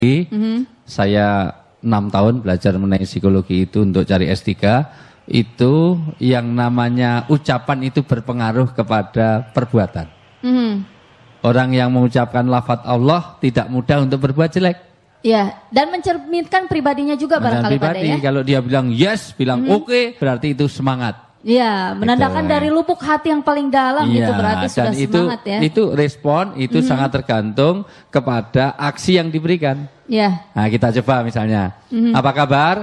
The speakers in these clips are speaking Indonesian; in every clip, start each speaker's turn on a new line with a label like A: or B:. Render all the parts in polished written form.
A: Saya 6 tahun belajar mengenai psikologi itu untuk cari S3. Itu yang namanya ucapan itu berpengaruh kepada perbuatan. Orang yang mengucapkan lafaz Allah tidak mudah untuk berbuat jelek.
B: Ya, dan mencerminkan pribadinya juga barangkali pada ya.
A: Kalau dia bilang yes, bilang oke, berarti itu semangat.
B: Ya, menandakan dari lubuk hati yang paling dalam itu berarti sudah semangat ya.
A: Itu respon itu sangat tergantung kepada aksi yang diberikan.
B: Ya.
A: Nah, kita coba misalnya. Apa kabar?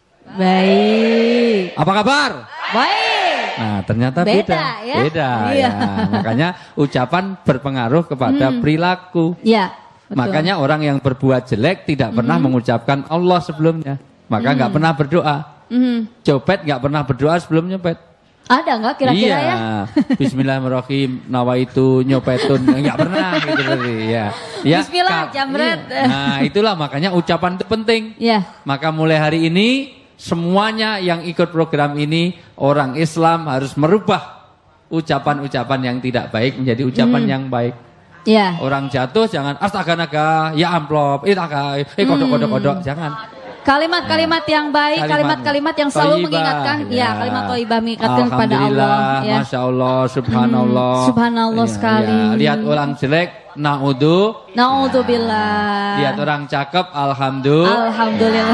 B: Baik.
A: Apa kabar?
B: Baik.
A: Nah, ternyata beda
B: ya.
A: Beda ya. Makanya ucapan berpengaruh kepada perilaku.
B: Ya. Betul.
A: Makanya orang yang berbuat jelek tidak pernah mengucapkan Allah sebelumnya. Maka nggak pernah berdoa. Copet nggak pernah berdoa sebelum nyopet.
B: Ada nggak kira-kira ya?
A: Bismillahirrahmanirrahim, nawaitu nyopetun, nggak pernah gitu tadi ya.
B: Bismillah, jamret.
A: Nah itulah makanya ucapan itu penting.
B: Ya.
A: Maka mulai hari ini semuanya yang ikut program ini orang Islam harus merubah ucapan-ucapan yang tidak baik menjadi ucapan yang baik.
B: Ya.
A: Orang jatuh jangan astaga naga, ya amplop, kodok, jangan.
B: Kalimat-kalimat yang baik, kalimat-kalimat yang selalu mengingatkan, kalimat thayyibah mengingatkan kepada Allah. Ya.
A: Masya Allah, subhanallah.
B: Subhanallah sekali.
A: Ya. Lihat orang jelek,
B: naudzubillah.
A: Lihat orang cakep, alhamdulillah.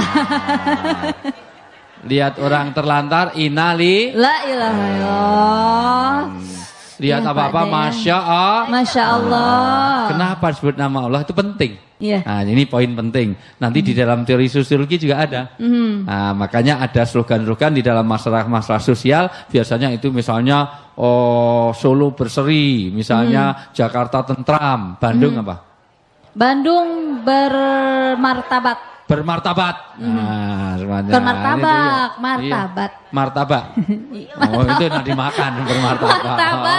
A: Lihat orang terlantar, la ilaha illallah. Lihat apa-apa, Masya Allah. Kenapa disebut nama Allah itu penting. Nah ini poin penting. Nanti di dalam teori sosiologi juga ada. Nah, makanya ada slogan-slogan di dalam masalah sosial. Biasanya itu misalnya Solo berseri, misalnya Jakarta tentram, Bandung apa? Bandung bermartabat. Nah,
B: bermartabak,
A: martabak. Itu nanti dimakan bermartabak.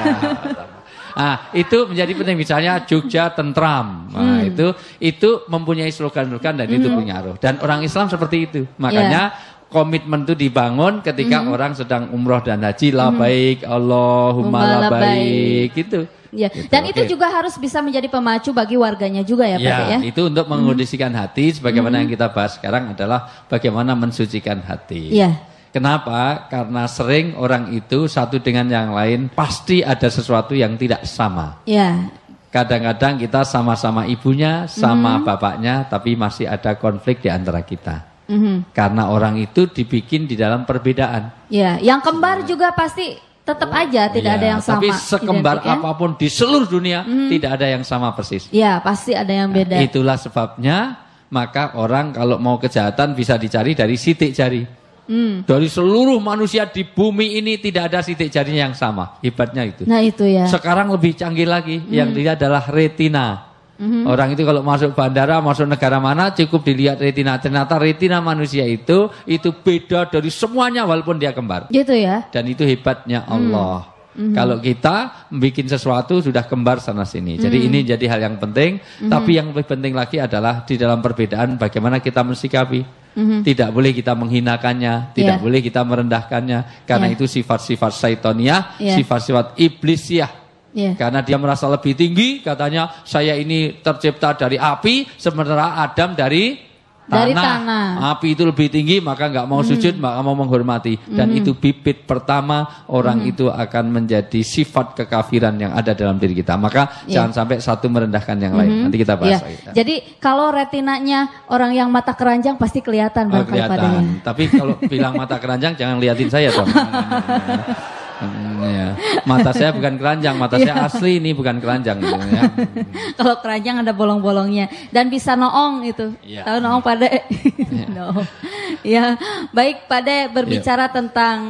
A: Nah, itu menjadi penting misalnya Jogja tentram. Nah, itu mempunyai slogan-slogan dan itu pengaruh. Dan orang Islam seperti itu. Makanya komitmen itu dibangun ketika orang sedang umroh dan haji, labaik Allahumma labaik gitu.
B: Ya. Gitu, dan itu juga harus bisa menjadi pemacu bagi warganya juga ya, Pak ya.
A: Itu untuk mengondisikan hati sebagaimana yang kita bahas sekarang adalah bagaimana mensucikan hati. Kenapa? Karena sering orang itu satu dengan yang lain pasti ada sesuatu yang tidak sama. Kadang-kadang kita sama-sama ibunya, sama bapaknya, tapi masih ada konflik di antara kita. Karena orang itu dibikin di dalam perbedaan.
B: Yang kembar juga pasti tetap aja tidak ada yang sama.
A: Tapi sekembar apapun di seluruh dunia tidak ada yang sama persis.
B: Pasti ada yang beda.
A: Itulah sebabnya maka orang kalau mau kejahatan bisa dicari dari sidik jari. Dari seluruh manusia di bumi ini tidak ada sidik jarinya yang sama. Hebatnya itu.
B: Nah itu ya.
A: Sekarang lebih canggih lagi. Yang dilihat adalah retina. Orang itu kalau masuk bandara, masuk negara mana cukup dilihat retina. Ternyata retina manusia itu beda dari semuanya walaupun dia kembar.
B: Gitu ya.
A: Dan itu hebatnya Allah. Kalau kita bikin sesuatu sudah kembar sana sini. Jadi ini jadi hal yang penting. Tapi yang lebih penting lagi adalah di dalam perbedaan bagaimana kita mensikapi. Tidak boleh kita menghinakannya, tidak boleh kita merendahkannya. Karena itu sifat-sifat syaitoniah, sifat-sifat iblisiah. Karena dia merasa lebih tinggi, katanya saya ini tercipta dari api, sementara Adam dari tanah. Api itu lebih tinggi, maka nggak mau sujud, maka mau menghormati. Dan itu bibit pertama orang itu akan menjadi sifat kekafiran yang ada dalam diri kita. Maka jangan sampai satu merendahkan yang lain. Nanti kita bahas lagi.
B: Jadi kalau retinanya orang yang mata keranjang pasti kelihatan.
A: Kelihatan. Tapi kalau bilang mata keranjang jangan liatin saya dong. Mata saya bukan keranjang, mata saya asli ini bukan keranjang gitu, ya.
B: Kalau keranjang ada bolong-bolongnya dan bisa noong itu. Tahu noong Pade? No. Baik Pade berbicara tentang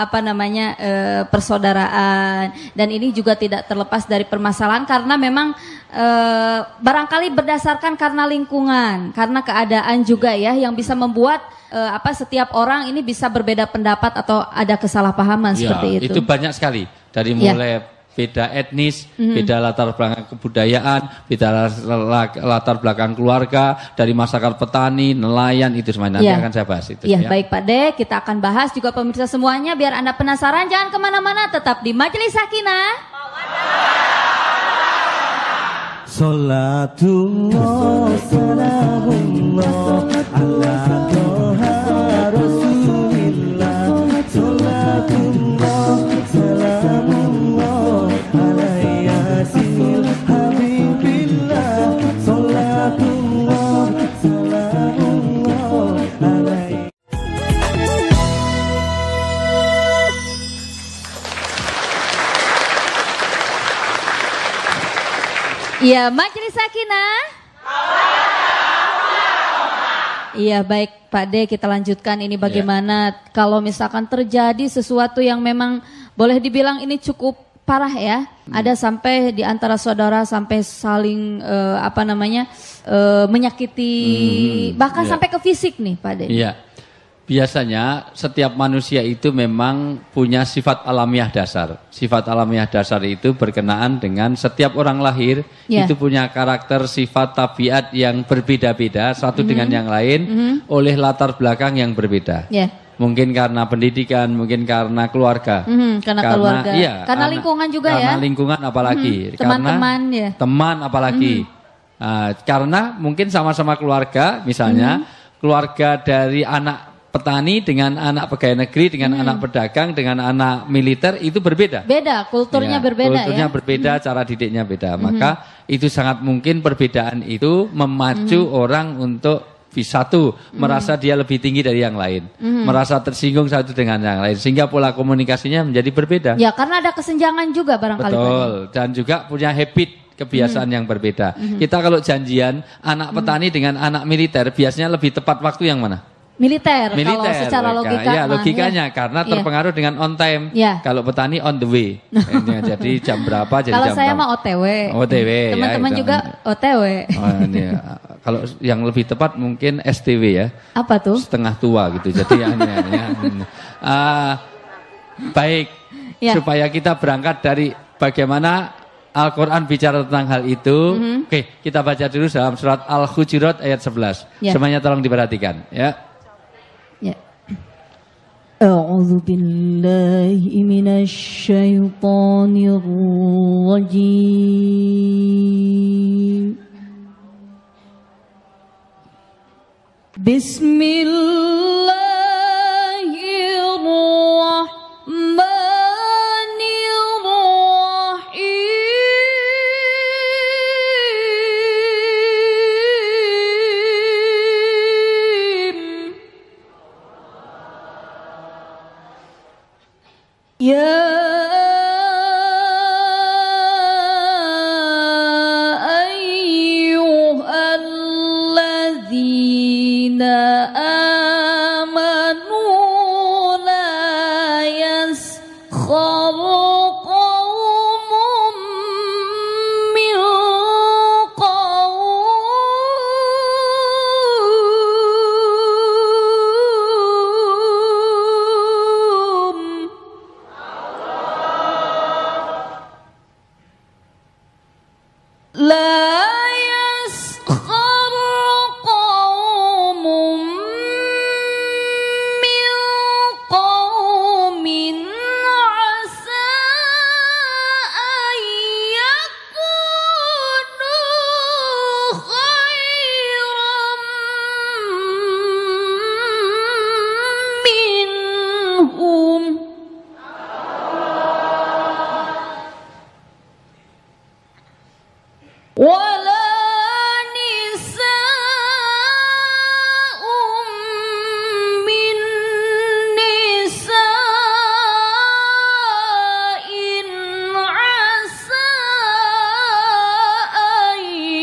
B: persaudaraan, dan ini juga tidak terlepas dari permasalahan karena memang barangkali berdasarkan karena lingkungan, karena keadaan juga ya yang bisa membuat setiap orang ini bisa berbeda pendapat atau ada kesalahpahaman seperti itu.
A: Itu banyak sekali dari mulai beda etnis, beda latar belakang kebudayaan, beda latar belakang keluarga, dari masyarakat petani, nelayan, itu semuanya nanti akan saya bahas itu.
B: Baik Pak De, kita akan bahas juga pemirsa semuanya biar Anda penasaran, jangan kemana-mana, tetap di Majelis Sakinah.
C: Salatullah salamullah ala toha rasulillah. Salatullah salamullah ala yasin habibillah. Salatullah salamullah ala.
B: Iya, Majelis Sakinah. Iya, baik Pak D, kita lanjutkan ini bagaimana kalau misalkan terjadi sesuatu yang memang boleh dibilang ini cukup parah ya. Ada sampai di antara saudara sampai saling menyakiti, bahkan sampai ke fisik nih Pak D.
A: Iya. Biasanya setiap manusia itu memang punya sifat alamiah dasar. Sifat alamiah dasar itu berkenaan dengan setiap orang lahir itu punya karakter, sifat, tabiat yang berbeda-beda satu dengan yang lain oleh latar belakang yang berbeda. Mungkin karena pendidikan, mungkin karena keluarga.
B: Karena keluarga.
A: Iya,
B: karena lingkungan juga
A: karena lingkungan apalagi.
B: Teman-teman
A: teman apalagi. Karena mungkin sama-sama keluarga, misalnya keluarga dari anak petani dengan anak pegawai negeri, dengan anak pedagang, dengan anak militer itu berbeda.
B: Beda, kulturnya berbeda
A: kulturnya berbeda, cara didiknya beda. Maka itu sangat mungkin perbedaan itu memacu orang untuk merasa dia lebih tinggi dari yang lain, merasa tersinggung satu dengan yang lain, sehingga pola komunikasinya menjadi berbeda.
B: Ya, karena ada kesenjangan juga barangkali.
A: Betul, dan juga punya habit, kebiasaan yang berbeda. Kita kalau janjian anak petani dengan anak militer biasanya lebih tepat waktu yang mana? Militer
B: kalau secara logika.
A: Ya, logikanya karena terpengaruh dengan on time. Kalau petani on the way. Jadi jam berapa jadi
B: kalau
A: jam
B: saya mah OTW. Teman-teman juga OTW.
A: Kalau yang lebih tepat mungkin STW ya.
B: Apa tuh?
A: Setengah tua gitu. Jadi baik supaya kita berangkat dari bagaimana Al-Quran bicara tentang hal itu. Oke, kita baca dulu dalam surat Al-Hujurat ayat 11. Semuanya tolong diperhatikan ya.
B: A'udzu billahi minasy syaithanir rajim. Ya ayyuhalladzina amanu la yaskhar qaumun min qaum. La yaskhar qaumun min qaumin asa an yakunu khairan minhum. Wala nisa'un min nisa'in asa an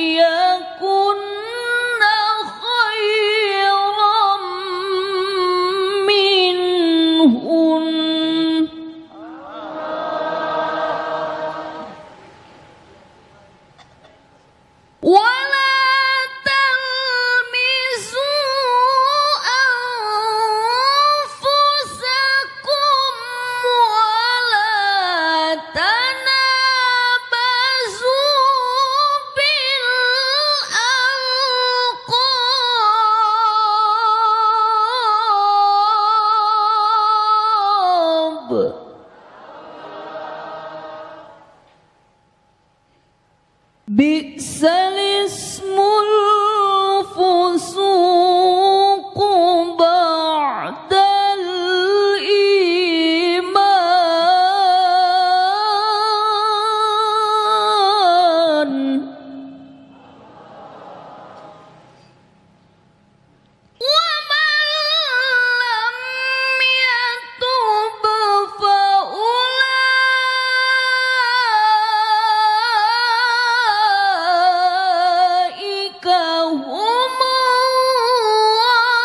B: yakunna khairan minhun. Wala talmizu anfusakum wala tanabazu bil alqab. Bi'sa Bisalismul fusuqu ba'dal iman. Wa man lam yatub fa ulaika humul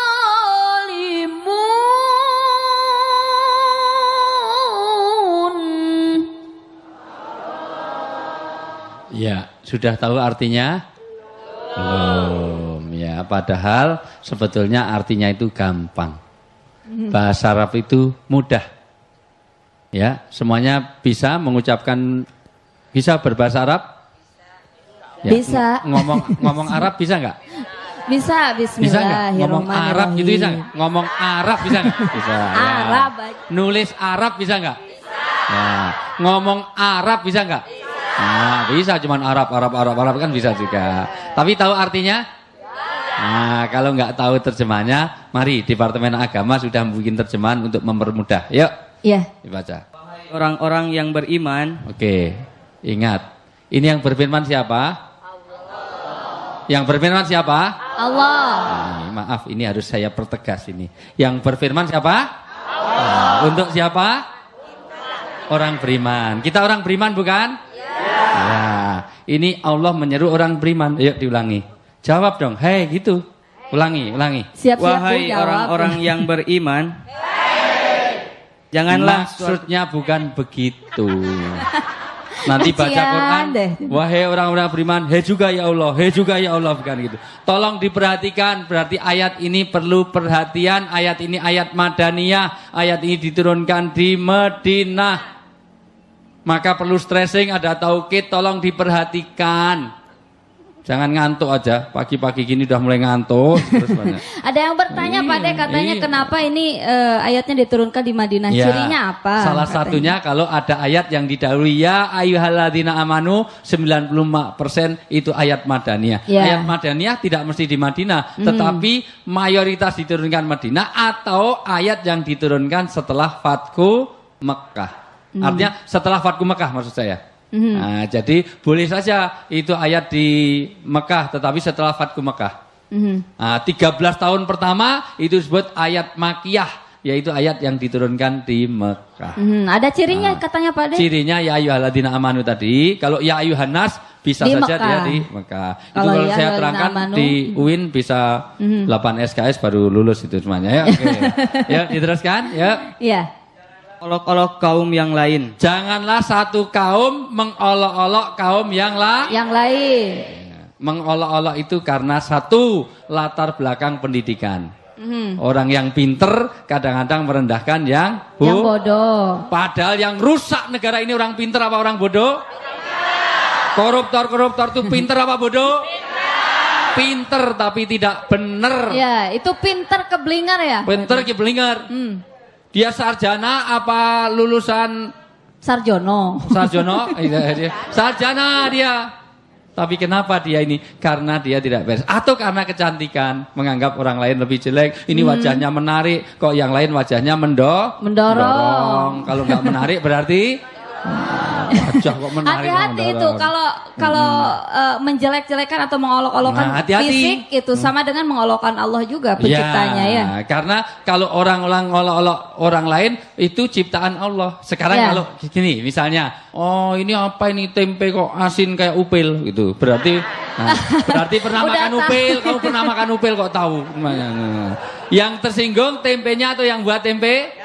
B: zalimun.
A: Ya, sudah tahu artinya? Belum. Ya, padahal sebetulnya artinya itu gampang. Bahasa Arab itu mudah. Ya, semuanya bisa mengucapkan, bisa berbahasa Arab? Ya,
B: Bisa.
A: Ngomong Arab bisa nggak?
B: Bisa,
A: Bisa nggak? Ngomong Arab gitu bisa nggak? Ngomong Arab bisa nggak? Bisa. Ya.
B: Arab.
A: Nulis Arab bisa nggak? Nah, ngomong Arab bisa nggak? Nah, bisa, cuman Arab kan bisa juga. Tapi tahu artinya? Nah, kalau nggak tahu terjemahannya, mari Departemen Agama sudah membuat terjemahan untuk mempermudah. Yuk,
B: Iya.
A: dibaca.
D: Orang-orang yang beriman.
A: Oke, ingat. Ini yang berfirman siapa? Yang berfirman siapa?
B: Allah.
A: Nah, maaf, ini harus saya pertegas ini. Yang berfirman siapa? Allah. Untuk siapa? Orang beriman. Kita orang beriman bukan? Ya. Ini Allah menyeru orang beriman. Ayo diulangi. Jawab dong. Hei, gitu. Ulangi.
B: Siap-siap Bu,
D: Wahai
B: jawab.
D: orang-orang yang beriman. Janganlah
A: Maksudnya bukan begitu. Nanti baca
B: Kasian
A: Quran,
B: deh.
A: wahai orang-orang beriman, hei juga ya Allah, bukan gitu. Tolong diperhatikan, berarti ayat ini perlu perhatian, ayat ini ayat Madaniyah, ayat ini diturunkan di Madinah. Maka perlu stressing, ada taukid, tolong diperhatikan. Jangan ngantuk aja, pagi-pagi gini udah mulai ngantuk. Terus banyak.
B: Ada yang bertanya Pak De, katanya kenapa ini ayatnya diturunkan di Madinah?
A: Ya,
B: Cirinya apa?
A: salah
B: katanya?
A: satunya kalau ada ayat yang didahului ya ayyuhalladzina amanu 95% itu ayat Madaniyah.
B: Ya.
A: Ayat Madaniyah tidak mesti di Madinah, tetapi mayoritas diturunkan Madinah atau ayat yang diturunkan setelah Fathu Mekah. Artinya setelah Fathu Mekah maksud saya. Nah, jadi boleh saja itu ayat di Mekah tetapi setelah Fathu Mekah. Nah, 13 tahun pertama itu disebut ayat Makiyah, yaitu ayat yang diturunkan di Mekah.
B: Ada cirinya katanya Pak De?
A: Cirinya ya ayyuhalladzina amanu tadi, kalau ya ayyuhannas bisa
B: Di
A: saja
B: Mekah.
A: dia di Mekah. Itu
B: Kalau
A: kalau
B: ya
A: saya
B: ayyuhalladzina
A: terangkan
B: amanu,
A: di UIN bisa 8 SKS baru lulus itu semuanya ya. Oke. Ya, diteruskan ya.
B: Iya.
D: olok-olok kaum yang lain.
A: Janganlah satu kaum mengolok-olok kaum yang
B: lain.
A: Mengolok-olok itu karena satu latar belakang pendidikan. Orang yang pinter kadang-kadang merendahkan yang
B: bodoh.
A: Padahal yang rusak negara ini orang pinter apa orang bodoh? Koruptor itu pinter apa bodoh? Pinter tapi tidak benar.
B: Ya, itu pinter keblinger ya?
A: Pinter keblinger. Dia sarjana apa lulusan
B: Sarjono?
A: Sarjana dia. Tapi kenapa dia ini? Karena dia tidak beres. Atau karena kecantikan. Menganggap orang lain lebih jelek. Ini wajahnya menarik. Kok yang lain wajahnya mendorong. Kalau nggak menarik berarti wajah kok menarik.
B: Hati-hati itu kalau menjelek-jelekan atau mengolok-olokkan fisik itu sama dengan mengolokkan Allah juga penciptanya ya.
A: Karena kalau orang-orang ngolok-olok orang lain itu ciptaan Allah. Sekarang kalau gini misalnya, oh ini apa ini tempe kok asin kayak upil gitu. Berarti pernah makan upil. Kamu pernah makan upil kok tahu. Yang tersinggung tempenya atau yang buat tempe?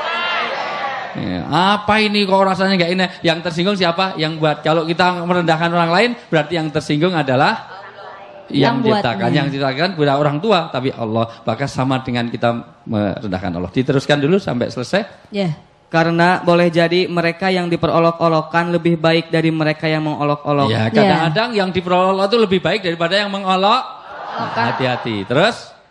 A: Apa ini kok rasanya nggak enak? Yang tersinggung siapa? Yang buat. Kalau kita merendahkan orang lain, berarti yang tersinggung adalah yang ciptakan. Yang ciptakan bukan orang tua, tapi Allah. Maka sama dengan kita merendahkan Allah. Diteruskan dulu sampai selesai.
B: Ya.
D: Karena boleh jadi mereka yang diperolok-olokkan lebih baik dari mereka yang mengolok-olok.
A: Ya, kadang-kadang yang diperolok itu lebih baik daripada yang mengolok. Hati-hati. Terus?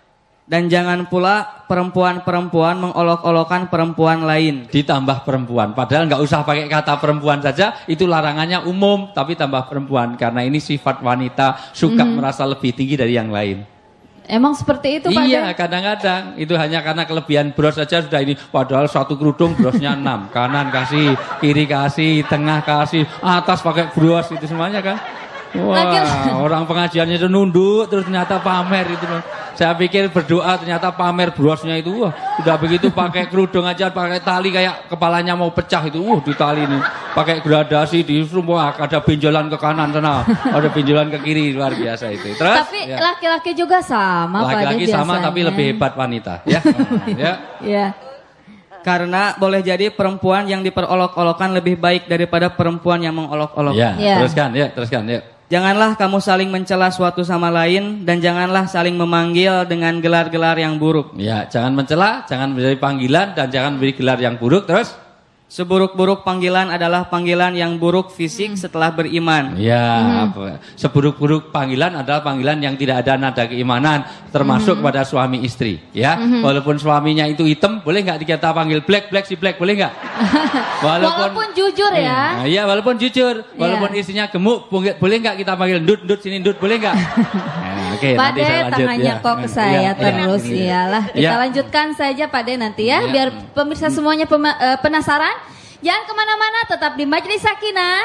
D: Dan jangan pula perempuan-perempuan mengolok-olokkan perempuan lain.
A: Ditambah perempuan. Padahal nggak usah pakai kata perempuan saja. Itu larangannya umum. Tapi tambah perempuan. Karena ini sifat wanita. Suka merasa lebih tinggi dari yang lain.
B: Emang seperti itu Pak De?
A: Iya, kadang-kadang. Itu hanya karena kelebihan bros saja sudah ini. Padahal satu kerudung brosnya 6. Kanan kasih, kiri kasih, tengah kasih, atas pakai bros. Itu semuanya kan. Wah, orang pengajiannya itu nunduk terus ternyata pamer itu. Saya pikir berdoa ternyata pamer brosnya itu. Wah, udah begitu pakai kerudung aja pakai tali kayak kepalanya mau pecah itu. Di tali ini pakai gradasi di semua ada benjolan ke kanan sana, ada benjolan ke kiri, luar biasa itu. Terus
B: tapi laki-laki juga sama Pak De.
A: Laki-laki sama tapi lebih hebat wanita, ya. Ya.
B: Ya.
D: Karena boleh jadi perempuan yang diperolok-olokkan lebih baik daripada perempuan yang mengolok-olokkan.
A: Ya, teruskan, ya.
D: Janganlah kamu saling mencela suatu sama lain dan janganlah saling memanggil dengan gelar-gelar yang buruk.
A: Ya, jangan mencela, jangan menjadi panggilan dan jangan beri gelar yang buruk. Terus
D: seburuk-buruk panggilan adalah panggilan yang buruk fisik setelah beriman.
A: Ya, seburuk-buruk panggilan adalah panggilan yang tidak ada nada keimanan, termasuk pada suami istri. Ya, walaupun suaminya itu hitam, boleh nggak kita panggil black si black, boleh nggak?
B: Walaupun jujur ya.
A: Iya, walaupun jujur, walaupun istrinya gemuk, boleh nggak kita panggil ndut sini ndut, boleh nggak? Oke,
B: Pak
A: nanti
B: De
A: saya lanjut.
B: tangannya kok ke saya terus, iyalah. Kita
A: Ya.
B: lanjutkan saja Pak De nanti ya, biar pemirsa semuanya penasaran. Jangan kemana-mana, tetap di Majelis Sakinah.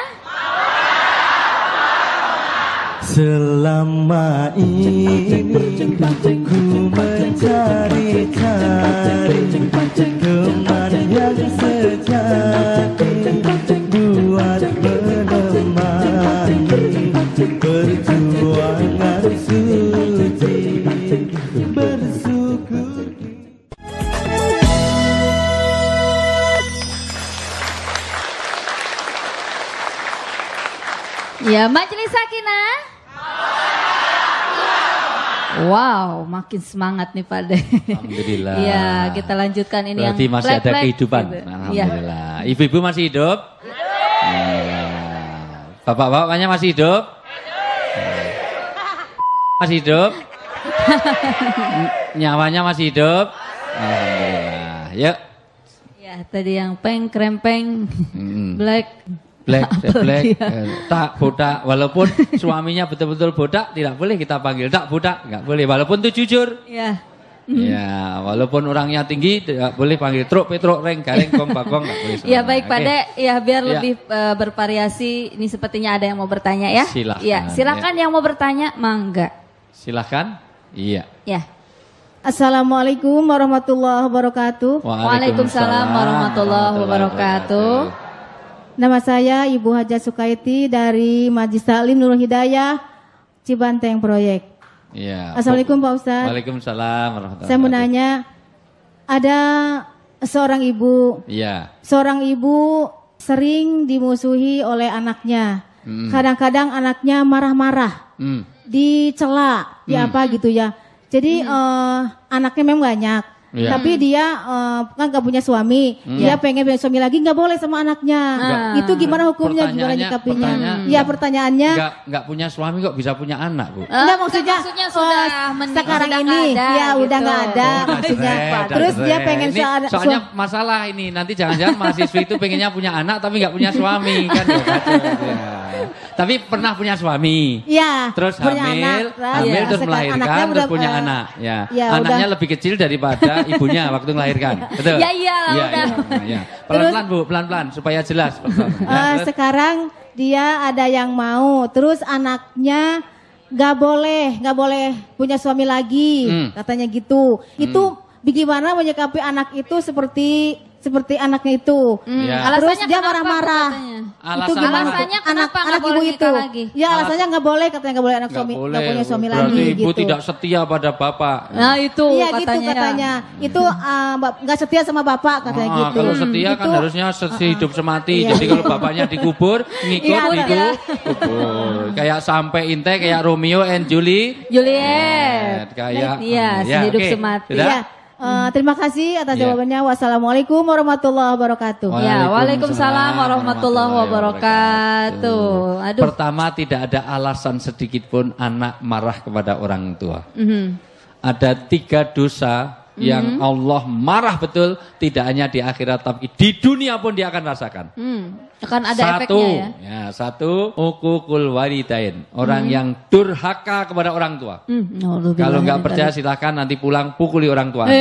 C: Selama ini ku mencari-cari teman yang sejati buat menemani perjuangan suci bersyukur.
B: Ya, Majelis Sakinah. Wow, makin semangat nih Pak De.
A: Alhamdulillah.
B: Iya, kita lanjutkan ini
A: Berarti
B: yang
A: masih ada
B: black-black
A: kehidupan.
B: gitu.
A: Alhamdulillah. Ibu-ibu masih hidup? Bapak-bapaknya masih hidup? Masih hidup? Nyawanya masih hidup? Alhamdulillah. Yuk.
B: Ya, tadi yang peng, krempeng, black.
A: Black, tak bodak. Walaupun suaminya betul-betul bodak, tidak boleh kita panggil tak bodak, nggak boleh. Walaupun itu jujur.
B: Ya.
A: Ya, walaupun orangnya tinggi, tidak boleh panggil truk, petruk, reng, gareng, gong, bagong, nggak boleh.
B: Ya baik Pak
A: Oke.
B: De, ya biar lebih bervariasi. Ini sepertinya ada yang mau bertanya ya.
A: Silakan.
B: Ya, silakan yang mau bertanya, mangga.
A: Silahkan. Iya.
B: Ya.
E: Assalamualaikum warahmatullahi wabarakatuh.
B: Waalaikumsalam warahmatullahi wabarakatuh.
E: Nama saya Ibu Haja Sukaiti dari Majlis Taklim Nurul Hidayah, Cibanteng Proyek.
A: Iya.
E: Assalamualaikum Pak Ustadz.
A: Waalaikumsalam warahmatullahi
E: Saya mau
A: wabarakatuh.
E: nanya, ada seorang ibu.
A: Iya.
E: Seorang ibu sering dimusuhi oleh anaknya. Kadang-kadang anaknya marah-marah, dicela, apa gitu ya. Jadi anaknya memang banyak.
A: Iya.
E: Tapi dia kan gak punya suami, dia pengen punya suami lagi, nggak boleh sama anaknya. Itu gimana hukumnya, gimana nyikapinya? Ya pertanyaannya,
A: Nggak punya suami kok bisa punya anak, Bu?
E: enggak maksudnya
B: sudah menikah,
E: sekarang
B: sudah
E: ini
B: nggak ada,
E: ya
B: gitu.
E: udah nggak ada maksudnya. Terus dia pengen
A: ini, soalnya masalah ini nanti jangan-jangan mahasiswi itu pengennya punya anak tapi nggak punya suami kan ya, kacau, ya. Tapi pernah punya suami.
E: ya
A: Terus
E: punya
A: hamil,
E: anak,
A: hamil
E: ya,
A: terus
E: sekarang
A: melahirkan
E: anaknya
A: terus
E: udah,
A: punya anak. Ya,
E: ya,
A: anaknya
E: udah.
A: lebih kecil daripada ibunya waktu melahirkan. Betul?
B: Ya iyalah,
A: Iya,
B: udah.
A: iya. Pelan-pelan Bu, pelan-pelan supaya jelas. Ya, terus?
E: sekarang dia ada yang mau, terus anaknya nggak boleh punya suami lagi, katanya gitu. Itu bagaimana menyikapi anak itu seperti anaknya itu.
A: Ya.
E: Terus
B: Alasannya
E: dia
B: kenapa,
E: marah-marah.
B: katanya?
E: Itu gimana?
B: Alasannya kenapa nggak
E: anak
B: boleh
E: ibu
B: nikah
E: itu?
B: lagi?
E: Ya alasannya nggak boleh, katanya nggak boleh anak
A: Nggak
E: suami,
A: boleh.
E: nggak punya suami
A: Berarti
E: lagi
A: ibu
E: gitu.
A: tidak setia pada bapak.
B: Nah itu
E: Iya
B: katanya.
E: gitu katanya. Itu nggak setia sama bapak katanya
A: Ah,
E: gitu.
A: kalau setia kan
E: Itu-
A: harusnya hidup semati.
E: Iya.
A: Jadi kalau bapaknya dikubur, ngikut
E: Iya,
A: kubur. Kayak sampai inte kayak Romeo and Juliet. Kayak
B: Iya,
A: ya,
B: sehidup
A: oke.
B: semati.
A: Sudah?
E: Iya. Terima kasih atas
A: Iya.
E: jawabannya. Wassalamualaikum warahmatullahi wabarakatuh.
B: Ya, waalaikumsalam warahmatullahi wabarakatuh. Aduh.
A: Pertama, tidak ada alasan sedikit pun anak marah kepada orang tua. ada 3 dosa yang Allah marah betul, tidak hanya di akhirat tapi di dunia pun dia akan rasakan.
B: Akan ada efeknya ya.
A: Satu, uququl walidain, orang yang durhaka kepada orang tua. Kalau nggak percaya silahkan nanti pulang pukuli orang tua.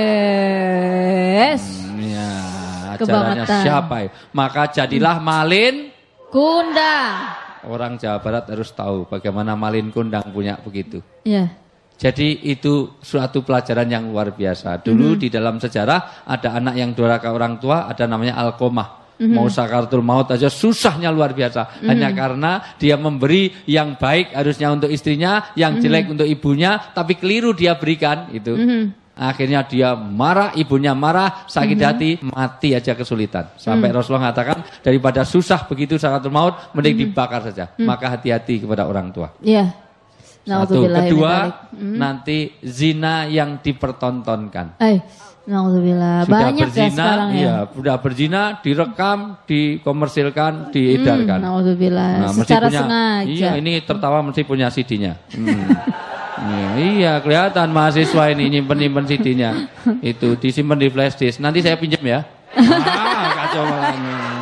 A: Ya, acaranya siapa ya? Maka jadilah malin
B: kundang.
A: Orang Jawa Barat harus tahu bagaimana malin kundang punya begitu.
B: Iya.
A: Jadi itu suatu pelajaran yang luar biasa. Dulu di dalam sejarah ada anak yang durhaka orang tua, ada namanya Alqomah. Mau sakaratul maut aja susahnya luar biasa. Hanya karena dia memberi yang baik harusnya untuk istrinya, yang jelek untuk ibunya, tapi keliru dia berikan itu. Akhirnya dia marah, ibunya marah, sakit hati, mati aja kesulitan. Sampai Rasulullah mengatakan daripada susah begitu sakaratul maut, mending dibakar saja. Maka hati-hati kepada orang tua.
B: Iya.
A: Satu. Kedua, nanti zina yang dipertontonkan.
B: Naudzubillah.
A: Sudah
B: Banyak
A: berzina,
B: ya sekarang ya.
A: Iya, sudah berzina, direkam, dikomersilkan, diedarkan.
B: Naudzubillah. Secara sengaja.
A: Iya, ini tertawa mesti punya CD-nya. Iya, kelihatan mahasiswa ini nyimpen CD-nya. Itu disimpan di flash disk. Nanti saya pinjam ya. Kacau malah.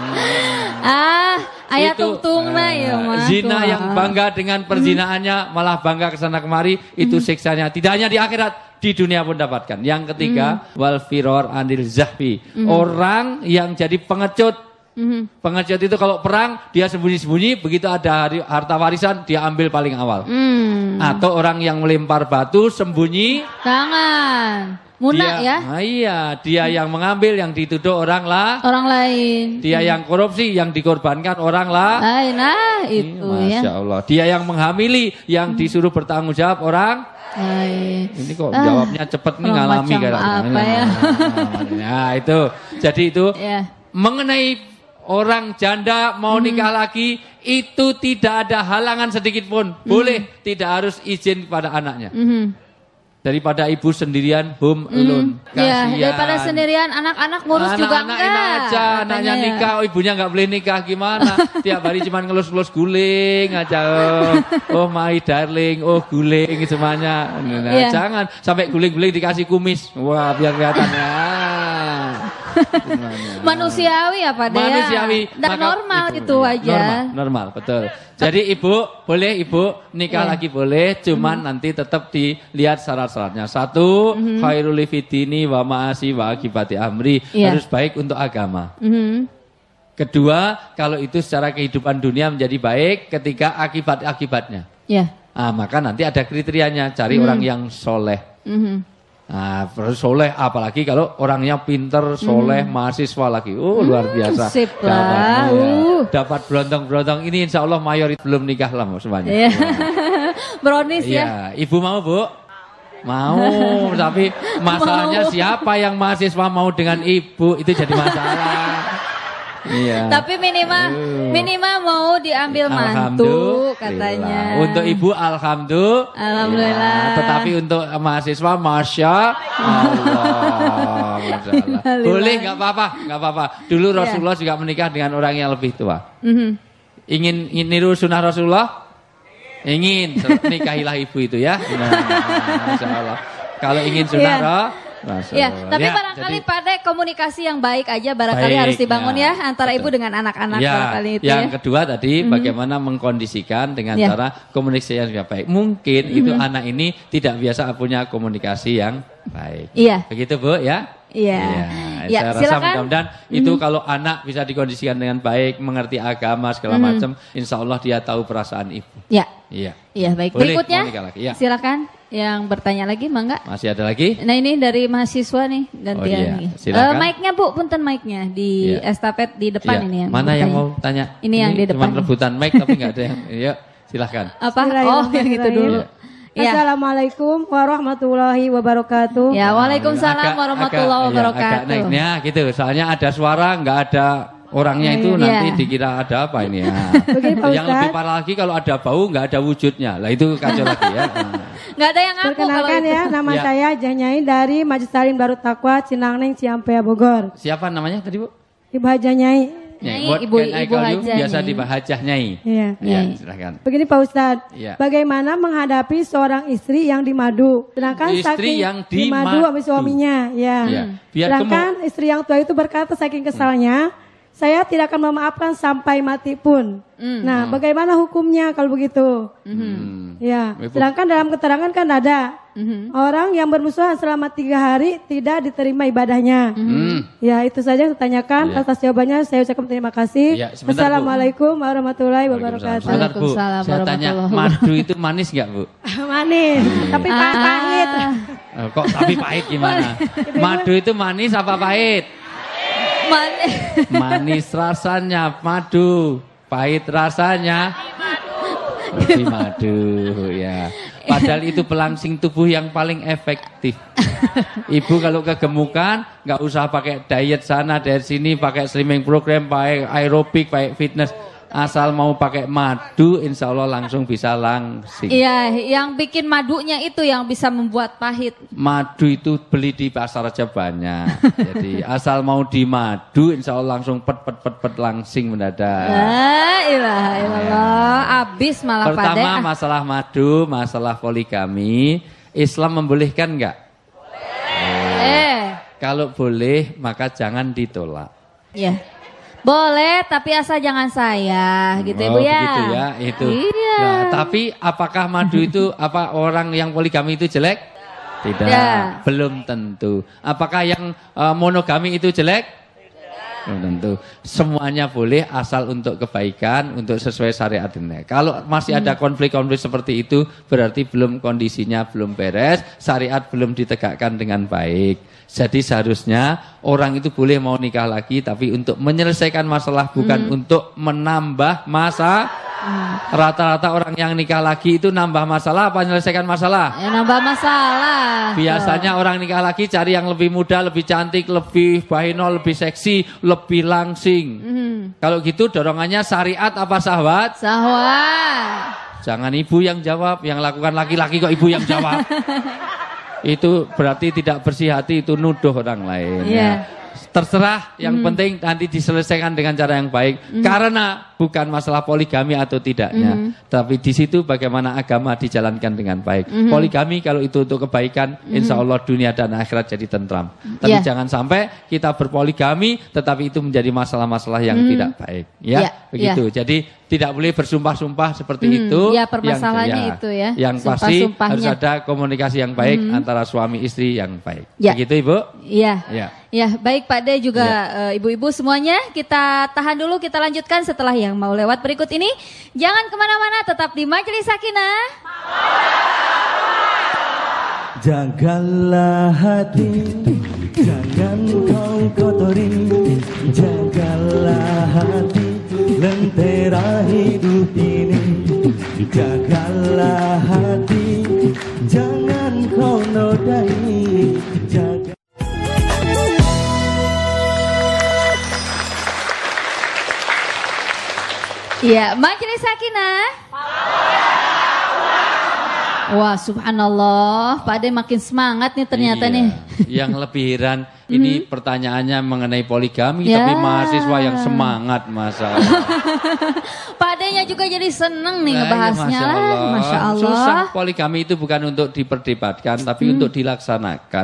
B: Ayat tungtungna ya Mas.
A: Zina yang bangga dengan perzinaannya malah bangga kesana kemari, itu siksanya tidak hanya di akhirat, di dunia pun dapatkan. Yang ketiga, wal firor anil zahfi. Orang yang jadi pengecut. Pengecut itu kalau perang dia sembunyi-sembunyi, begitu ada harta warisan dia ambil paling awal. Atau orang yang melempar batu sembunyi tangan. Munak ya? Iya, dia yang mengambil, yang dituduh orang lain. Dia yang korupsi, yang dikorbankan orang lain.
B: Nah, itu ya.
A: Masya Allah. Dia yang menghamili, yang disuruh bertanggung jawab orang lain. Ini kok jawabnya cepet nih, ngalami
B: apa ya?
A: Nah, itu. Jadi itu mengenai orang janda mau nikah lagi, itu tidak ada halangan sedikit pun. Boleh, tidak harus izin pada anaknya. Daripada ibu sendirian home alone.
B: Iya, daripada sendirian anak-anak ngurus juga enggak.
A: Enak aja, anaknya nikah, ibunya enggak boleh nikah gimana? Tiap hari cuma ngelus-ngelus guling aja. Oh my darling, oh guling semuanya. Nah, jangan sampai guling-guling dikasih kumis. Wah, biar kelihatan ya.
B: Manusiawi apa deh?
A: Manusiawi.
B: Dan normal itu aja.
A: Normal, betul. Jadi ibu boleh nikah lagi boleh, cuman nanti tetap dilihat syarat-syaratnya. Satu, khairul fitini wa ma'asi wa akibati amri, harus baik untuk agama. Kedua, kalau itu secara kehidupan dunia menjadi baik ketika akibatnya. Maka nanti ada kriterianya, cari orang yang soleh. Nah, soleh apalagi kalau orangnya pinter, soleh, mahasiswa lagi. Luar biasa.
B: Sip lah.
A: Dapat berontong-berontong. Ini insya Allah mayoritas belum nikah lah semuanya.
B: Brownies ya.
A: Ibu mau Bu? Mau, tapi masalahnya siapa yang mahasiswa mau dengan ibu, itu jadi masalah.
B: Tapi minimal mau diambil mantu katanya.
A: Untuk ibu alhamdulillah. Tetapi untuk mahasiswa masya Allah. Boleh, nggak apa-apa. Dulu Rasulullah juga menikah dengan orang yang lebih tua. Ingin niru sunnah Rasulullah? Ingin, nikahilah ibu itu ya. Masya Allah. Kalau ingin sunnah
B: tapi barangkali pada komunikasi yang baik aja barangkali harus dibangun antara ibu dengan anak-anak barangkali itu.
A: Yang kedua tadi bagaimana mengkondisikan dengan cara komunikasi yang baik. Mungkin itu anak ini tidak biasa punya komunikasi yang baik. Begitu Bu ya? Saya rasa mudah-mudahan itu kalau anak bisa dikondisikan dengan baik, mengerti agama segala macam, insya Allah dia tahu perasaan ibu.
B: Iya, baik.
A: Boleh,
B: berikutnya silakan yang bertanya lagi, Mangga.
A: Masih ada lagi?
B: Nah, ini dari mahasiswa nih, gantian nih. Mic-nya Bu, punten mic-nya di estafet di depan ini yang
A: mana yang mau tanya?
B: Ini yang di depan.
A: Cuma rebutan mic tapi enggak ada yang. Yuk, silakan.
B: Apa? Oh, yang itu dulu.
F: Assalamualaikum warahmatullahi wabarakatuh.
B: Ya, waalaikumsalam warahmatullahi wabarakatuh.
A: Agak naiknya gitu, soalnya ada suara, enggak ada orangnya itu nanti dikira ada apa ini ya. Yang lebih parah lagi kalau ada bau nggak ada wujudnya, lah itu kacau lagi ya.
B: Nggak ada yang ngaku.
F: Perkenalkan ya, nama saya Janyai dari Majelis Taklim Darut Taqwa Cinangneng Ciampea Bogor.
A: Siapa namanya tadi Bu?
F: Ibu Janyai.
B: Nyai,
A: What
B: ibu
A: can I
B: ibu
A: call you?
B: Hajah.
A: Biasa
B: Nyai.
A: Hajah Nyai.
F: Iya.
A: Ya, silakan.
F: Begini Pak Ustadz,
A: Iya.
F: bagaimana menghadapi seorang istri yang dimadu? Sedangkan
A: Istri
F: saking
A: yang
F: dimadu sama suaminya, ya.
A: Iya. Biar
F: Sedangkan istri yang tua itu berkata saking kesalnya, saya tidak akan memaafkan sampai mati pun. Nah, bagaimana hukumnya kalau begitu? Ya,
A: Ibu.
F: sedangkan dalam keterangan kan ada orang yang bermusuhan selama 3 hari tidak diterima ibadahnya. Ya, itu saja yang saya tanyakan.
A: Iya.
F: Atas jawabannya saya ucapkan terima kasih.
A: Iya, sebentar, Bu.
F: Assalamualaikum warahmatullahi wabarakatuh.
A: Sebentar Bu,
B: Waalaikumsalam
A: saya tanya
B: warahmatullahi
A: madu itu manis nggak Bu?
F: Manis, tapi pahit.
A: Kok tapi pahit gimana? Madu itu manis apa pahit? Manis rasanya madu, pahit rasanya lebih madu ya. Padahal itu pelangsing tubuh yang paling efektif. Ibu kalau kegemukan nggak usah pakai diet sana diet sini, pakai slimming program, pakai aerobik, pakai fitness. Asal mau pakai madu, insya Allah langsung bisa langsing.
B: Iya, yang bikin madunya itu yang bisa membuat pahit.
A: Madu itu beli di pasar aja banyak. Jadi asal mau dimadu, insya Allah langsung pet langsing mendadak.
B: La ilaha illallah, abis malah
A: Pertama
B: pada.
A: masalah madu, masalah poligami, Islam membolehkan enggak? Kalau boleh maka jangan ditolak.
B: Ya. Boleh, tapi asal jangan saya, gitu Ibu ya.
A: Begitu ya, itu.
B: Iya.
A: Nah, tapi apakah madu itu orang yang poligami itu jelek? Tidak,
B: Ya.
A: belum tentu. Apakah yang monogami itu jelek? Belum tentu. Semuanya boleh asal untuk kebaikan, untuk sesuai syariat ini. Kalau masih ada konflik-konflik seperti itu, berarti belum kondisinya belum beres, syariat belum ditegakkan dengan baik. Jadi seharusnya orang itu boleh mau nikah lagi, tapi untuk menyelesaikan masalah, bukan untuk menambah masa. Rata-rata orang yang nikah lagi itu nambah masalah apa menyelesaikan masalah?
B: Ya nambah masalah.
A: Biasanya orang nikah lagi cari yang lebih muda, lebih cantik, lebih bahinol, lebih seksi, lebih langsing. Kalau gitu dorongannya syariat apa syahwat?
B: Syahwat.
A: Jangan ibu yang jawab, yang lakukan laki-laki kok ibu yang jawab. Itu berarti tidak bersih hati, itu nuduh orang lain.
B: Iya.
A: Ya. Terserah, yang penting nanti diselesaikan dengan cara yang baik. Karena bukan masalah poligami atau tidaknya, tapi di situ bagaimana agama dijalankan dengan baik. Poligami kalau itu untuk kebaikan, insya Allah dunia dan akhirat jadi tentram. Tapi
B: Yeah.
A: jangan sampai kita berpoligami, tetapi itu menjadi masalah-masalah yang tidak baik. Ya,
B: Yeah.
A: begitu. Jadi tidak boleh bersumpah-sumpah seperti itu.
B: Ya, permasalahannya itu ya.
A: Yang pasti
B: Sumpah-sumpahnya.
A: harus ada komunikasi yang baik antara suami istri yang baik.
B: Ya.
A: Begitu Ibu?
B: Iya.
A: Ya.
B: Ya, baik Pak De juga ibu-ibu semuanya, kita tahan dulu, kita lanjutkan setelah yang mau lewat berikut ini. Jangan kemana-mana, tetap di Majelis Sakinah.
C: Jagalah hati, jangan kau kotori. Jagalah hati, lentera hidup ini. Jagalah hati, jangan kau nodai. Jaga.
B: Iya, Majelis Sakinah. Wah, subhanallah, Pak De makin semangat nih ternyata
A: Iya.
B: nih.
A: Yang lebih heran, ini pertanyaannya mengenai poligami,
B: Ya.
A: tapi mahasiswa yang semangat masa.
B: Pak De-nya juga jadi seneng nih
A: Nah,
B: ngebahasnya
A: iya,
B: lah, Masya Allah.
A: Susah, poligami itu bukan untuk diperdebatkan, tapi untuk dilaksanakan.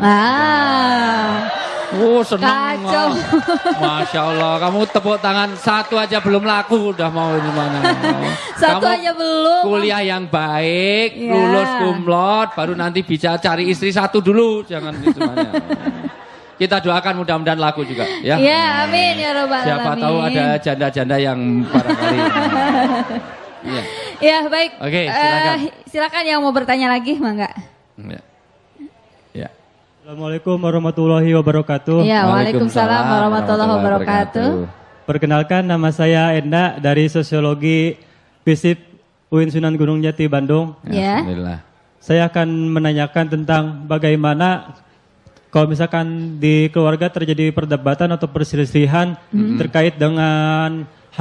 A: Oh, senang.
B: Kacau.
A: Masya Allah, kamu tepuk tangan satu aja belum laku, udah mau gimana?
B: Satu
A: Kamu
B: aja belum.
A: kuliah yang baik,
B: Ya.
A: lulus kumlot, baru nanti bisa cari istri satu dulu, jangan gitu semuanya. Kita doakan mudah-mudahan laku juga, ya.
B: Ya, amin ya robbal alamin.
A: Siapa tahu ada janda-janda yang barangkali. Iya.
B: Ya, baik.
A: Oke, silakan.
B: Silakan yang mau bertanya lagi, Mangga.
A: Ya. Ya.
G: Assalamualaikum warahmatullahi wabarakatuh.
B: Ya, Waalaikumsalam warahmatullahi wabarakatuh.
G: Perkenalkan, nama saya Enda dari Sosiologi FISIP UIN Sunan Gunung Jati Bandung.
B: Ya.
A: Alhamdulillah.
G: Saya akan menanyakan tentang bagaimana kalau misalkan di keluarga terjadi perdebatan atau perselisihan terkait dengan hak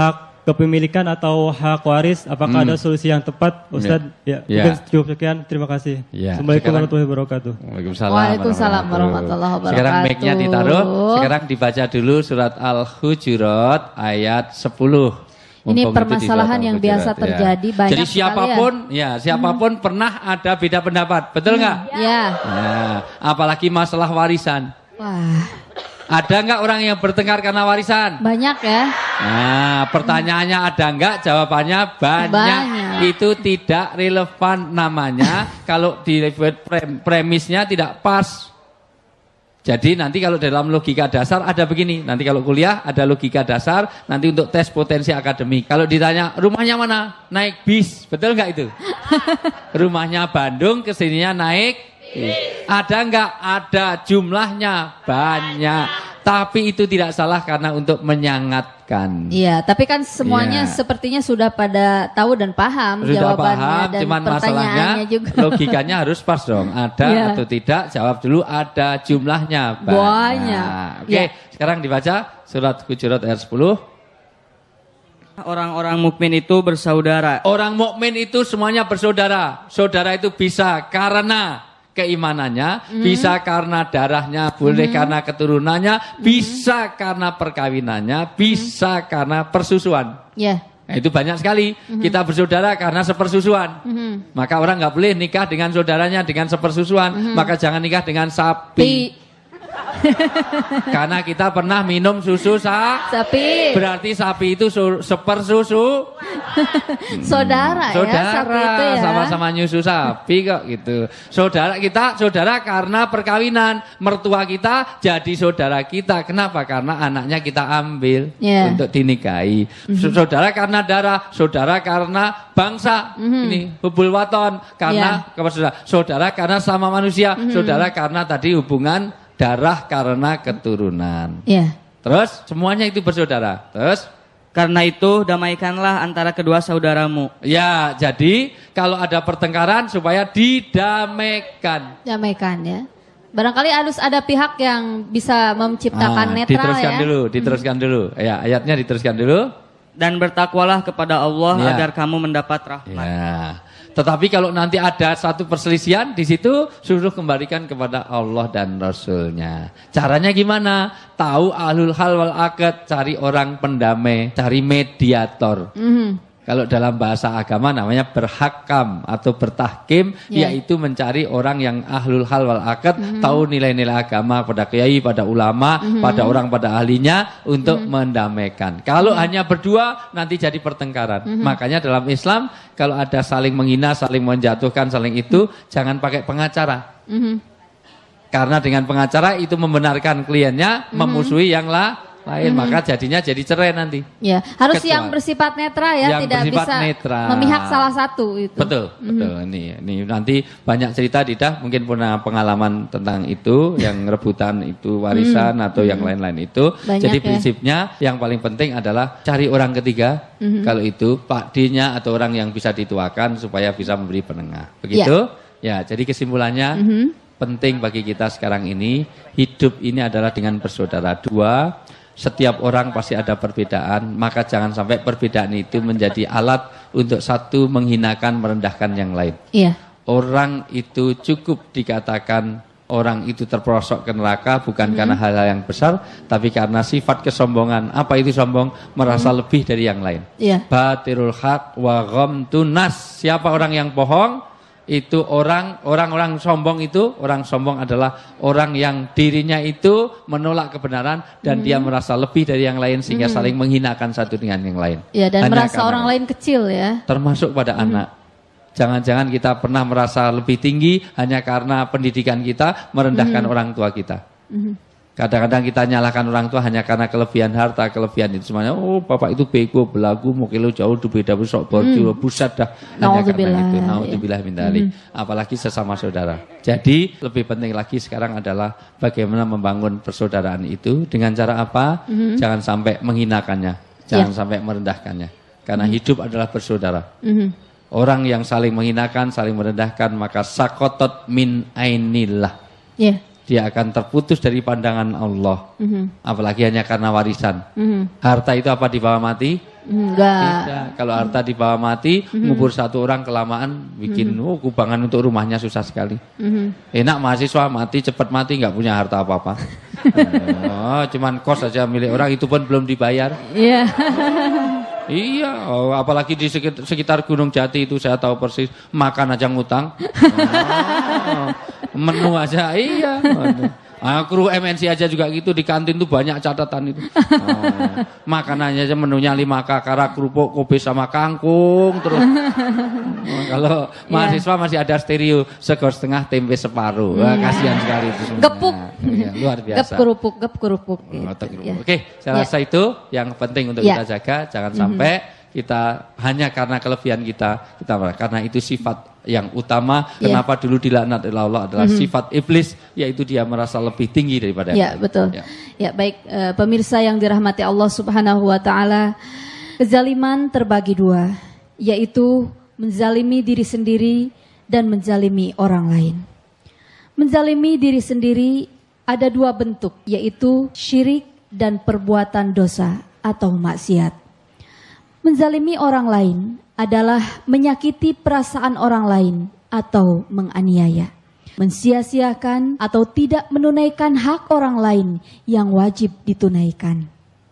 G: kepemilikan atau hak waris, apakah ada solusi yang tepat, Ustadz? Ya, mungkin cukup sekian. Terima kasih. Assalamualaikum warahmatullahi wabarakatuh.
B: Waalaikumsalam warahmatullahi wabarakatuh.
A: Sekarang mic-nya ditaruh. Sekarang dibaca dulu surat Al-Hujurat ayat 10.
B: Ini permasalahan yang biasa terjadi banyak.
A: Jadi siapapun pernah ada beda pendapat, betul nggak?
B: Iya.
A: Nah, apalagi masalah warisan.
B: Wah.
A: Ada nggak orang yang bertengkar karena warisan?
B: Banyak ya.
A: Nah, pertanyaannya ada nggak? Jawabannya banyak. Itu tidak relevan namanya kalau di premisnya tidak pas. Jadi nanti kalau dalam logika dasar ada begini, nanti kalau kuliah ada logika dasar, nanti untuk tes potensi akademik. Kalau ditanya rumahnya mana? Naik bis, betul nggak itu? Rumahnya Bandung, kesininya naik bis. Ada nggak? Ada, jumlahnya banyak. Tapi itu tidak salah karena untuk menyangatkan.
B: Iya, tapi kan semuanya sepertinya sudah pada tahu dan paham jawabannya dan
A: cuman
B: pertanyaannya juga.
A: Logikanya harus pas dong. Ada atau tidak? Jawab dulu. Ada, jumlahnya banyak. Oke, sekarang dibaca surat Hujurat ayat 10.
D: Orang-orang mukmin itu bersaudara.
A: Orang mukmin itu semuanya bersaudara. Saudara itu bisa karena keimanannya, bisa karena darahnya, boleh karena keturunannya, bisa karena perkawinannya, bisa karena persusuan. Nah, itu banyak sekali. Kita bersaudara karena sepersusuan. Maka orang nggak boleh nikah dengan saudaranya dengan sepersusuan. Maka jangan nikah dengan sapi. Karena kita pernah minum susu sapi. Berarti sapi itu sepersusu.
B: Saudara ya, sapi itu ya.
A: Sama-sama nyusu sapi kok gitu. Saudara kita, saudara karena perkawinan. Mertua kita jadi saudara kita. Kenapa? Karena anaknya kita ambil untuk dinikahi. Saudara karena darah, saudara karena bangsa. Ini hubul waton karena saudara karena sama manusia, saudara karena tadi hubungan darah karena keturunan. Terus semuanya itu bersaudara. Terus
D: karena itu damaikanlah antara kedua saudaramu.
A: Ya, jadi kalau ada pertengkaran supaya didamaikan.
B: Damaikan ya. Barangkali harus ada pihak yang bisa menciptakan netral
A: Diteruskan dulu. Ya, ayatnya diteruskan dulu.
D: Dan bertakwalah kepada Allah agar kamu mendapat rahmat.
A: Tetapi kalau nanti ada satu perselisihan di situ, suruh kembalikan kepada Allah dan Rasulnya. Caranya gimana? Tahu ahlul hal wal aqd, cari orang pendamai, cari mediator. Kalau dalam bahasa agama namanya berhakam atau bertahkim, yaitu mencari orang yang ahlul hal wal aqd, tahu nilai-nilai agama pada kiai, pada ulama, pada orang pada ahlinya untuk mendamaikan. Kalau hanya berdua nanti jadi pertengkaran. Makanya dalam Islam kalau ada saling menghina, saling menjatuhkan, saling itu jangan pakai pengacara. Karena dengan pengacara itu membenarkan kliennya, memusuhi yang lain, maka jadinya jadi cerai nanti.
B: Ya, harus yang bersifat netral ya, tidak bisa memihak salah satu itu.
A: Betul. Ini nanti banyak cerita Didah mungkin punya pengalaman tentang itu, yang rebutan itu warisan atau yang lain-lain itu. Banyak, jadi prinsipnya yang paling penting adalah cari orang ketiga. Kalau itu Pak D-nya atau orang yang bisa dituakan supaya bisa memberi penengah. Begitu? Ya, jadi kesimpulannya penting bagi kita sekarang ini, hidup ini adalah dengan bersaudara. Dua, setiap orang pasti ada perbedaan, maka jangan sampai perbedaan itu menjadi alat untuk satu menghinakan, merendahkan yang lain. Orang itu cukup dikatakan orang itu terperosok ke neraka bukan karena hal-hal yang besar, tapi karena sifat kesombongan. Apa itu sombong? Merasa lebih dari yang lain. Batirul haq wa ghamtun nas. Siapa orang yang bohong? Itu orang-orang sombong itu, orang sombong adalah orang yang dirinya itu menolak kebenaran dan dia merasa lebih dari yang lain sehingga saling menghinakan satu dengan yang lain.
B: Dan hanya merasa orang lain kecil ya.
A: Termasuk pada anak. Jangan-jangan kita pernah merasa lebih tinggi hanya karena pendidikan kita merendahkan orang tua kita. Kadang-kadang kita nyalahkan orang tua hanya karena kelebihan harta, kelebihan itu semuanya. Oh, bapak itu bego, belagu, mukil jauh beda besok bodoh, pusat dah. Hanya karena itu. Naudzubillah min dzalik. Apalagi sesama saudara. Jadi lebih penting lagi sekarang adalah bagaimana membangun persaudaraan itu dengan cara apa? Jangan sampai menghinakannya, jangan sampai merendahkannya. Karena hidup adalah bersaudara. Orang yang saling menghinakan, saling merendahkan, maka sakotot min ainillah. Dia akan terputus dari pandangan Allah. Apalagi hanya karena warisan. Harta itu apa dibawa mati?
B: Enggak.
A: Tidak. Kalau harta dibawa mati, ngubur satu orang kelamaan bikin kubangan untuk rumahnya susah sekali. Enak mahasiswa mati cepat mati nggak punya harta apa-apa. Cuman kos aja milik orang itu pun belum dibayar.
B: Iya.
A: Iya, apalagi di sekitar Gunung Jati itu saya tahu persis, makan aja ngutang. Menu aja, iya. Kru MNC aja juga gitu, di kantin tuh banyak catatan itu. Makanannya aja menunya 5 kakara, kerupuk, kopi sama kangkung terus. Kalau mahasiswa masih ada stereo, sego setengah, tempe separuh. Kasihan sekali itu semua.
B: Gepuk.
A: Ya, luar biasa.
B: Gep kerupuk. Gitu.
A: Oke, saya rasa itu yang penting untuk kita jaga, jangan sampai kita hanya karena kelebihan kita karena itu sifat yang utama. Kenapa dulu dilaknat oleh Allah adalah sifat iblis, yaitu dia merasa lebih tinggi daripada
B: ya, betul. Ya, baik pemirsa yang dirahmati Allah Subhanahu wa taala, kezaliman terbagi dua, yaitu menzalimi diri sendiri dan menzalimi orang lain. Menzalimi diri sendiri ada 2 bentuk, yaitu syirik dan perbuatan dosa atau maksiat. Menzalimi orang lain adalah menyakiti perasaan orang lain atau menganiaya, mensia-siakan atau tidak menunaikan hak orang lain yang wajib ditunaikan.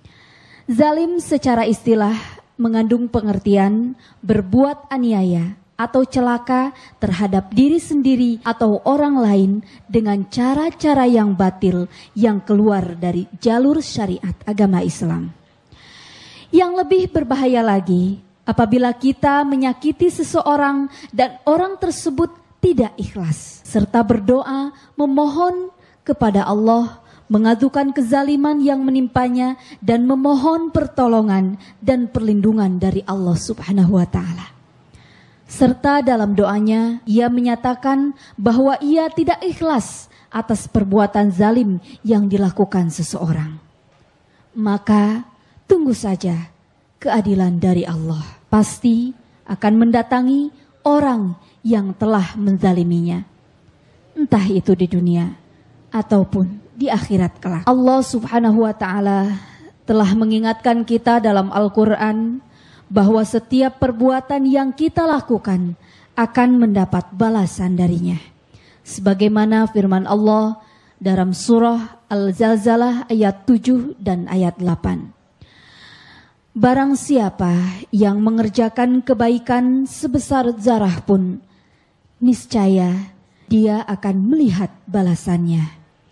B: Zalim secara istilah mengandung pengertian berbuat aniaya atau celaka terhadap diri sendiri atau orang lain dengan cara-cara yang batil yang keluar dari jalur syariat agama Islam. Yang lebih berbahaya lagi, apabila kita menyakiti seseorang dan orang tersebut tidak ikhlas, serta berdoa memohon kepada Allah, mengadukan kezaliman yang menimpanya dan memohon pertolongan dan perlindungan dari Allah Subhanahu wa taala. Serta dalam doanya ia menyatakan bahwa ia tidak ikhlas atas perbuatan zalim yang dilakukan seseorang. Maka tunggu saja keadilan dari Allah. Pasti akan mendatangi orang yang telah menzaliminya. Entah itu di dunia ataupun di akhirat kelak. Allah Subhanahu wa taala telah mengingatkan kita dalam Al-Qur'an bahwa setiap perbuatan yang kita lakukan akan mendapat balasan darinya. Sebagaimana firman Allah dalam surah Al-Zalzalah ayat 7 dan ayat 8. Barang siapa yang mengerjakan kebaikan sebesar zarah pun, niscaya dia akan melihat balasannya.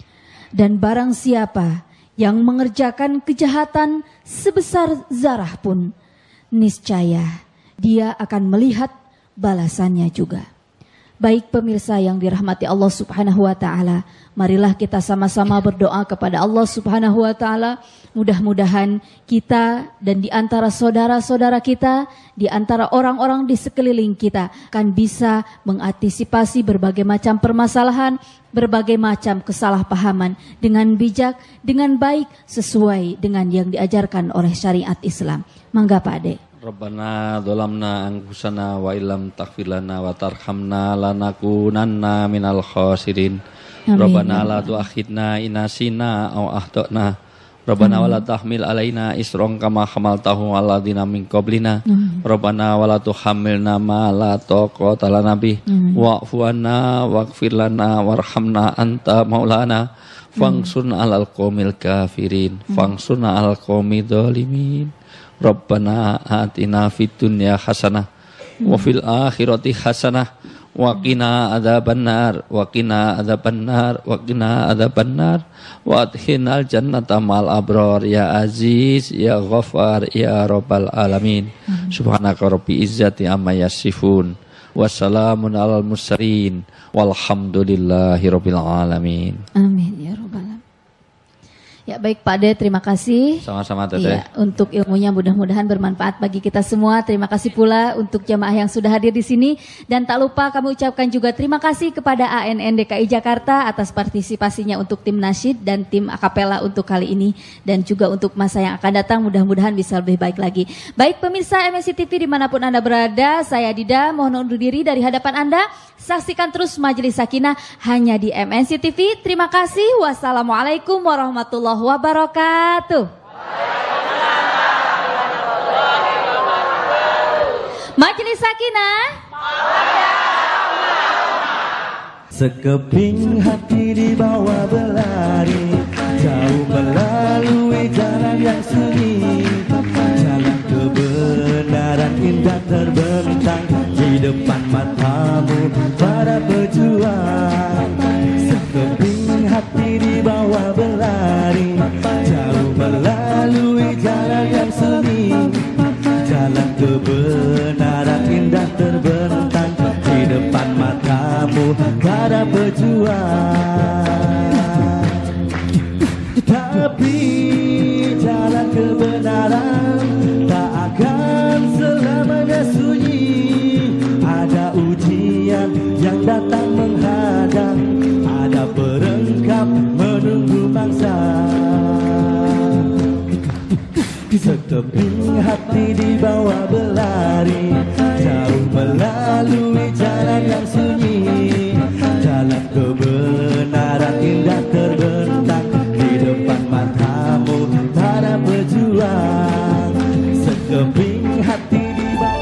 B: Dan barang siapa yang mengerjakan kejahatan sebesar zarah pun, niscaya dia akan melihat balasannya juga. Baik pemirsa yang dirahmati Allah Subhanahu wa taala, marilah kita sama-sama berdoa kepada Allah Subhanahu wa taala. Mudah-mudahan kita dan di antara saudara-saudara kita, di antara orang-orang di sekeliling kita akan bisa mengantisipasi berbagai macam permasalahan, berbagai macam kesalahpahaman dengan bijak, dengan baik, sesuai dengan yang diajarkan oleh syariat Islam. Mangga Pak Ade.
A: Rabbana dzalamna anfusana wa illam taghfir lana wa tarhamna lanakunanna minal khasirin. Rabbana la tu'akhidna in nasina aw akhtana. Rabbana wa la tahmil alaina isran kama hamaltahu 'alal ladzina min qablina. Rabbana wa la tuhammilna ma la taqata lana bih. Wa'fu 'anna waghfir lana warhamna anta maulana. Fangsurna 'alal qaumil kafirin. Fangsurna 'alal qaumidz zalimin. Rabbana atina fid dunya hasanah wa fil akhirati hasanah wa qina adzabannar wa qina adzabannar wa qina adzabannar wa adkhilnal jannata ma'al abrar ya aziz ya ghaffar ya rabbal alamin. Subhanaka rabbil izzati amma yasifun wa salamun alal mursalin walhamdulillahi rabbil alamin.
B: Amin ya rabbal alamin. Ya baik Pak Ade, terima kasih.
A: Sama-sama Teteh.
B: Ya, untuk ilmunya mudah-mudahan bermanfaat bagi kita semua. Terima kasih pula untuk jamaah yang sudah hadir di sini. Dan tak lupa kami ucapkan juga terima kasih kepada ANN DKI Jakarta atas partisipasinya untuk tim nasyid dan tim akapela untuk kali ini. Dan juga untuk masa yang akan datang mudah-mudahan bisa lebih baik lagi. Baik pemirsa MNC TV dimanapun Anda berada, saya Dida mohon undur diri dari hadapan Anda. Saksikan terus Majelis Sakinah hanya di MNC TV. Terima kasih. Wassalamualaikum warahmatullahi wabarakatuh. Majelis Sakinah.
C: Sekeping hati dibawa berlari, jauh melalui jalan yang sunyi. Jalan kebenaran indah terbentang di depan matamu para pejuang. Sekeping hati dibawa berlari, jauh melalui jalan yang sunyi. Jalan kebenaran indah terbentang di depan matamu para pejuang. Tapi jalan kebenaran tak akan selamanya sunyi. Ada ujian yang datang menghadang, ada perengkap menunggu bangsa. Sekeping hati dibawa berlari, jauh melalui jalan yang sunyi. Jalan kebenaran indah terbentang di depan matamu para pejuang. Sekeping hati dibawa.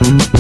C: Thank you.